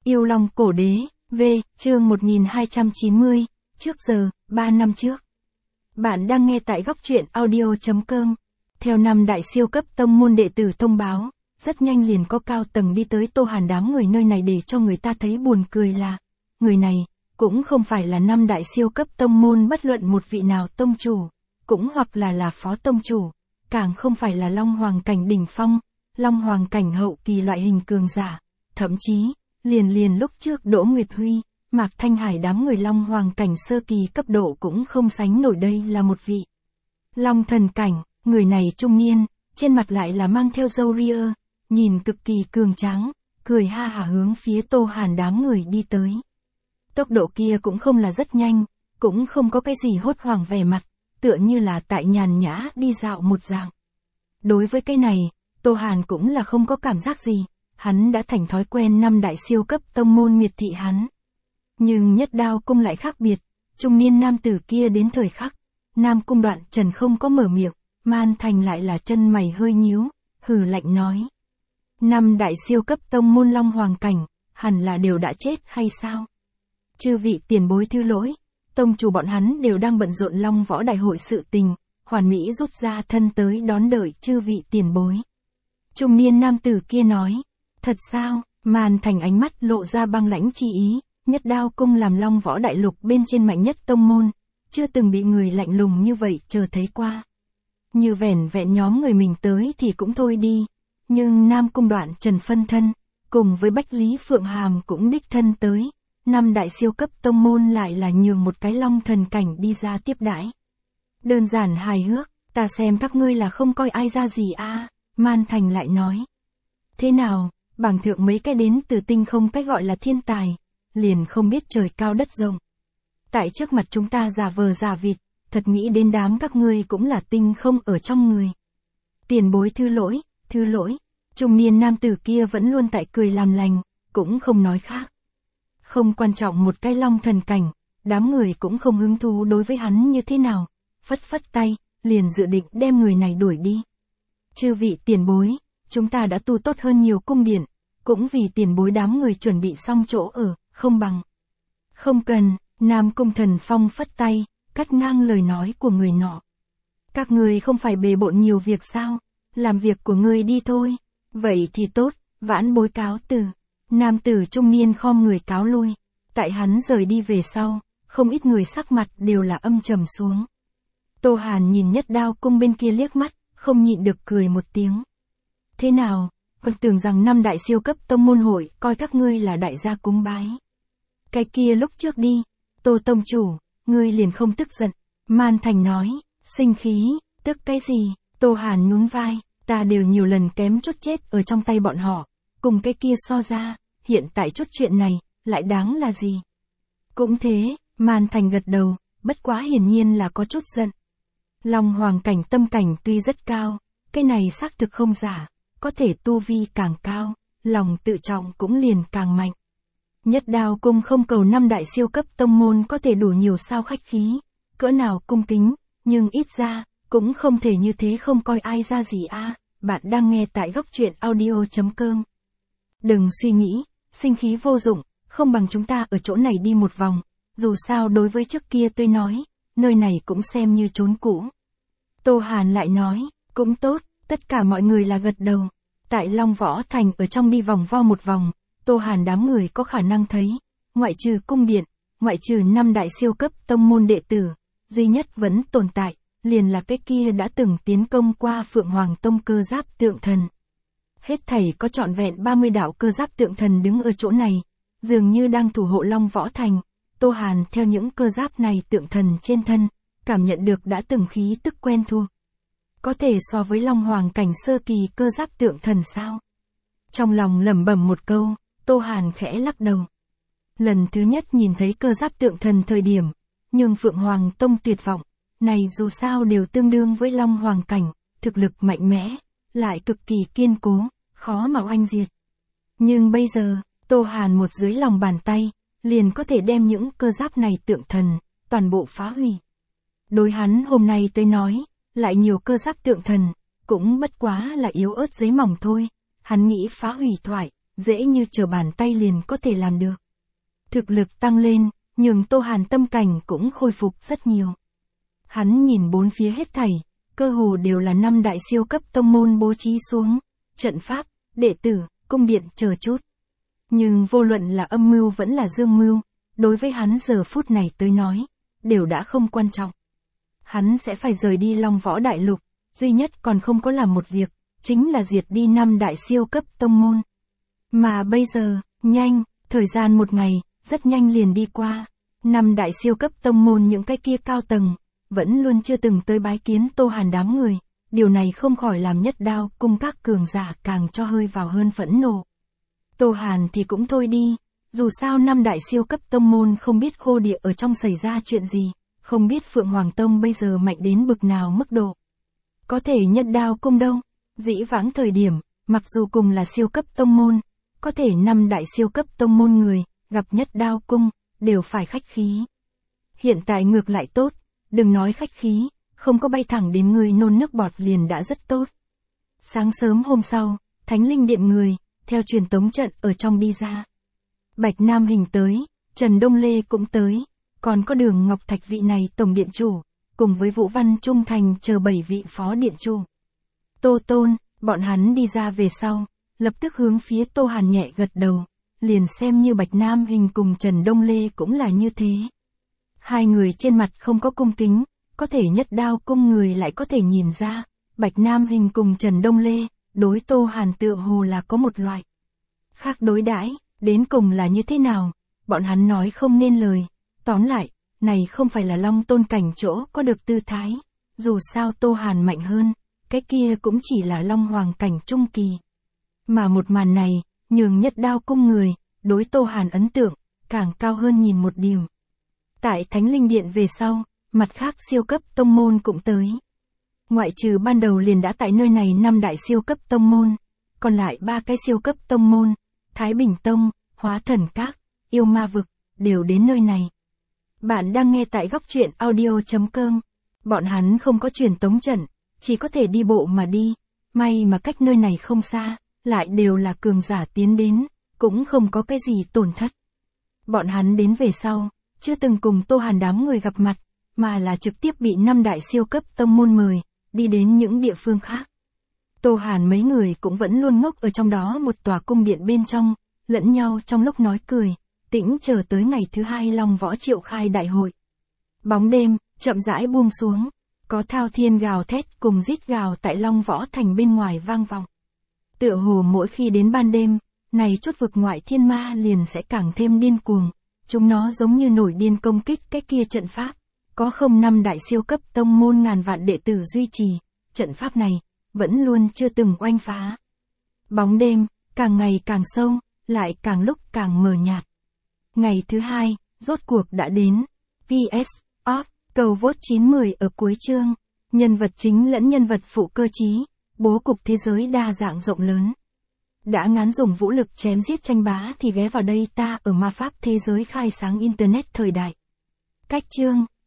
Yêu Long Cổ Đế, V, chương 1290, trước giờ, 3 năm trước. Bạn đang nghe tại góc truyện audio.com. Theo năm đại siêu cấp tông môn đệ tử thông báo, rất nhanh liền có cao tầng đi tới Tô Hàn đám người nơi này để cho người ta thấy buồn cười là, người này, cũng không phải là năm đại siêu cấp tông môn bất luận một vị nào tông chủ, cũng hoặc là phó tông chủ, càng không phải là Long Hoàng cảnh đỉnh phong, Long Hoàng cảnh hậu kỳ loại hình cường giả, thậm chí, liền lúc trước Đỗ Nguyệt Huy, Mạc Thanh Hải đám người Long Hoàng cảnh sơ kỳ cấp độ cũng không sánh nổi, đây là một vị Long thần cảnh, người này trung niên, trên mặt lại là mang theo râu ria, nhìn cực kỳ cường tráng, cười ha hả hướng phía Tô Hàn đám người đi tới. Tốc độ kia cũng không là rất nhanh, cũng không có cái gì hốt hoảng vẻ mặt, tựa như là tại nhàn nhã đi dạo một dạng. Đối với cái này, Tô Hàn cũng là không có cảm giác gì, hắn đã thành thói quen năm đại siêu cấp tông môn miệt thị hắn. Nhưng Nhất Đao Cung lại khác biệt, trung niên nam tử kia đến thời khắc, Nam Cung Đoạn Trần không có mở miệng, Man Thành lại là chân mày hơi nhíu, hừ lạnh nói. Năm đại siêu cấp tông môn Long Hoàng cảnh, hẳn là đều đã chết hay sao? Chư vị tiền bối thứ lỗi, tông chủ bọn hắn đều đang bận rộn Long Võ đại hội sự tình, Hoàn Mỹ rút ra thân tới đón đợi chư vị tiền bối. Trung niên nam tử kia nói, thật sao? Man Thành ánh mắt lộ ra băng lãnh chi ý, Nhất Đao Cung làm Long Võ đại lục bên trên mạnh nhất tông môn, chưa từng bị người lạnh lùng như vậy chờ thấy qua. Như vẻn vẹn nhóm người mình tới thì cũng thôi đi, nhưng Nam Cung Đoạn Trần phân thân, cùng với Bách Lý Phượng Hàm cũng đích thân tới, năm đại siêu cấp tông môn lại là nhường một cái Long thần cảnh đi ra tiếp đãi. Đơn giản hài hước, ta xem các ngươi là không coi ai ra gì a. Man Thành lại nói. Thế nào, bảng thượng mấy cái đến từ tinh không cái gọi là thiên tài, liền không biết trời cao đất rộng. Tại trước mặt chúng ta giả vờ giả vịt, thật nghĩ đến đám các ngươi cũng là tinh không ở trong người. Tiền bối thứ lỗi, trung niên nam tử kia vẫn luôn tại cười làm lành, cũng không nói khác. Không quan trọng một cái Long thần cảnh, đám người cũng không hứng thú đối với hắn như thế nào, phất phất tay, liền dự định đem người này đuổi đi. Chư vị tiền bối, chúng ta đã tu tốt hơn nhiều cung điện, cũng vì tiền bối đám người chuẩn bị xong chỗ ở, không bằng. Không cần, Nam Cung Thần Phong phất tay, cắt ngang lời nói của người nọ. Các người không phải bề bộn nhiều việc sao, làm việc của người đi thôi, vậy thì tốt, vãn bối cáo từ. Nam tử trung niên khom người cáo lui, tại hắn rời đi về sau, không ít người sắc mặt đều là âm trầm xuống. Tô Hàn nhìn Nhất Đao Cung bên kia liếc mắt, không nhịn được cười một tiếng. Thế nào, con tưởng rằng năm đại siêu cấp tông môn hội coi các ngươi là đại gia cúng bái. Cái kia lúc trước đi, Tô tông chủ, ngươi liền không tức giận. Man Thành nói, sinh khí, tức cái gì? Tô Hàn nhún vai, ta đều nhiều lần kém chút chết ở trong tay bọn họ, cùng cái kia so ra, hiện tại chút chuyện này, lại đáng là gì? Cũng thế, Man Thành gật đầu, bất quá hiển nhiên là có chút giận. Long Hoàng cảnh tâm cảnh tuy rất cao, cái này xác thực không giả, có thể tu vi càng cao, lòng tự trọng cũng liền càng mạnh. Nhất Đao Cung không cầu năm đại siêu cấp tông môn có thể đủ nhiều sao khách khí, cỡ nào cung kính, nhưng ít ra, cũng không thể như thế không coi ai ra gì a. Bạn đang nghe tại góc truyện audio.com. Đừng suy nghĩ, sinh khí vô dụng, không bằng chúng ta ở chỗ này đi một vòng, dù sao đối với trước kia tôi nói, nơi này cũng xem như chốn cũ. Tô Hàn lại nói, cũng tốt, tất cả mọi người là gật đầu. Tại Long Võ Thành ở trong đi vòng vo một vòng, Tô Hàn đám người có khả năng thấy, ngoại trừ cung điện, ngoại trừ năm đại siêu cấp tông môn đệ tử, duy nhất vẫn tồn tại, liền là cái kia đã từng tiến công qua Phượng Hoàng Tông cơ giáp tượng thần. Hết thảy có trọn vẹn 30 đạo cơ giáp tượng thần đứng ở chỗ này, dường như đang thủ hộ Long Võ Thành. Tô Hàn theo những cơ giáp này tượng thần trên thân, cảm nhận được đã từng khí tức quen thuộc. Có thể so với Long Hoàng cảnh sơ kỳ cơ giáp tượng thần sao? Trong lòng lẩm bẩm một câu, Tô Hàn khẽ lắc đầu. Lần thứ nhất nhìn thấy cơ giáp tượng thần thời điểm, nhưng Phượng Hoàng Tông tuyệt vọng, này dù sao đều tương đương với Long Hoàng cảnh, thực lực mạnh mẽ, lại cực kỳ kiên cố, khó mà oanh diệt. Nhưng bây giờ, Tô Hàn một dưới lòng bàn tay, liền có thể đem những cơ giáp này tượng thần, toàn bộ phá hủy. Đối hắn hôm nay tới nói, lại nhiều cơ giáp tượng thần, cũng bất quá là yếu ớt giấy mỏng thôi, hắn nghĩ phá hủy thoại, dễ như trở bàn tay liền có thể làm được. Thực lực tăng lên, nhưng Tô Hàn tâm cảnh cũng khôi phục rất nhiều. Hắn nhìn bốn phía hết thảy, cơ hồ đều là 5 đại siêu cấp tông môn bố trí xuống, trận pháp, đệ tử, cung điện chờ chút. Nhưng vô luận là âm mưu vẫn là dương mưu, đối với hắn giờ phút này tới nói, đều đã không quan trọng. Hắn sẽ phải rời đi Long Võ Đại Lục, duy nhất còn không có làm một việc, chính là diệt đi 5 đại siêu cấp tông môn. Mà bây giờ, nhanh, thời gian một ngày, rất nhanh liền đi qua. 5 đại siêu cấp tông môn những cái kia cao tầng, vẫn luôn chưa từng tới bái kiến Tô Hàn đám người, điều này không khỏi làm Nhất Đao cung các cường giả càng cho hơi vào hơn phẫn nộ. Tô Hàn thì cũng thôi đi, dù sao 5 đại siêu cấp tông môn không biết Khô Địa ở trong xảy ra chuyện gì, không biết Phượng Hoàng Tông bây giờ mạnh đến bực nào mức độ. Có thể Nhất Đao cung đâu, dĩ vãng thời điểm, mặc dù cùng là siêu cấp tông môn, có thể 5 đại siêu cấp tông môn người, gặp Nhất Đao cung, đều phải khách khí. Hiện tại ngược lại tốt, đừng nói khách khí, không có bay thẳng đến người nôn nước bọt liền đã rất tốt. Sáng sớm hôm sau, Thánh Linh Điện người, theo truyền tống trận ở trong đi ra. Bạch Nam Hình tới, Trần Đông Lê cũng tới, còn có Đường Ngọc Thạch vị này tổng điện chủ, cùng với Vũ Văn Trung Thành chờ 7 vị phó điện chủ. Tô Tôn, bọn hắn đi ra về sau, lập tức hướng phía Tô Hàn nhẹ gật đầu, liền xem như Bạch Nam Hình cùng Trần Đông Lê cũng là như thế. Hai người trên mặt không có cung kính, có thể Nhất Đao cung người lại có thể nhìn ra, Bạch Nam Hình cùng Trần Đông Lê, đối Tô Hàn tựa hồ là có một loại khác đối đãi, đến cùng là như thế nào, bọn hắn nói không nên lời. Tóm lại, này không phải là Long Tôn cảnh chỗ có được tư thái, dù sao Tô Hàn mạnh hơn, cái kia cũng chỉ là Long Hoàng cảnh trung kỳ. Mà một màn này, nhường Nhất Đao cung người, đối Tô Hàn ấn tượng, càng cao hơn nhìn một điểm. Tại Thánh Linh Điện về sau, mặt khác siêu cấp tông môn cũng tới. Ngoại trừ ban đầu liền đã tại nơi này 5 đại siêu cấp tông môn, còn lại 3 cái siêu cấp tông môn, Thái Bình Tông, Hóa Thần Các, Yêu Ma Vực, đều đến nơi này. Bạn đang nghe tại góc truyện audio.com. Bọn hắn không có truyền tống trận, chỉ có thể đi bộ mà đi, may mà cách nơi này không xa, lại đều là cường giả tiến đến, cũng không có cái gì tổn thất. Bọn hắn đến về sau, chưa từng cùng Tô Hàn đám người gặp mặt, mà là trực tiếp bị 5 đại siêu cấp tông môn mời, đi đến những địa phương khác. Tô Hàn mấy người cũng vẫn luôn ngốc ở trong đó một tòa cung điện bên trong, lẫn nhau trong lúc nói cười, tĩnh chờ tới ngày thứ 2 Long Võ triệu khai đại hội. Bóng đêm, chậm rãi buông xuống, có thao thiên gào thét cùng rít gào tại Long Võ thành bên ngoài vang vọng. Tựa hồ mỗi khi đến ban đêm, này chốt vực ngoại thiên ma liền sẽ càng thêm điên cuồng, chúng nó giống như nổi điên công kích cái kia trận pháp. Có không 5 đại siêu cấp tông môn ngàn vạn đệ tử duy trì, trận pháp này, vẫn luôn chưa từng oanh phá. Bóng đêm, càng ngày càng sâu, lại càng lúc càng mờ nhạt. Ngày thứ 2, rốt cuộc đã đến. PS, off, cầu vote 9-10 ở cuối chương. Nhân vật chính lẫn nhân vật phụ cơ trí, bố cục thế giới đa dạng rộng lớn. Đã ngán dùng vũ lực chém giết tranh bá thì ghé vào đây ta ở ma pháp thế giới khai sáng Internet thời đại. Cách chương